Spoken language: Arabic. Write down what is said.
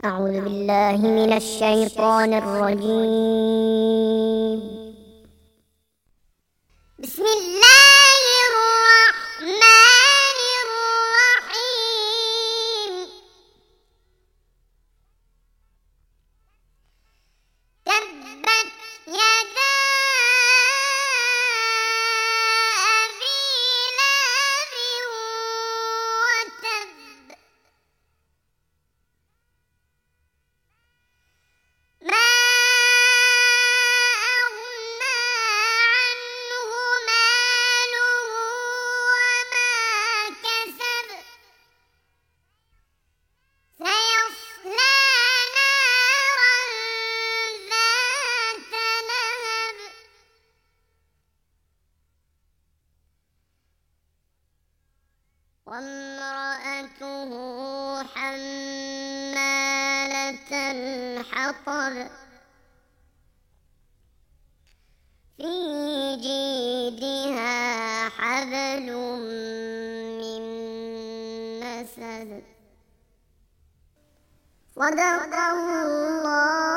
أعوذ بالله من الشيطان الرجيم. بسم الله الرحمن الرحيم. تبت يدا أبي لهب وتب، ما أغنى عنه ماله وما كسب، سيصلى نارا ذات لهب، وامرأته حمالة الحطب، في جيدها حبل من مسد. صدق الله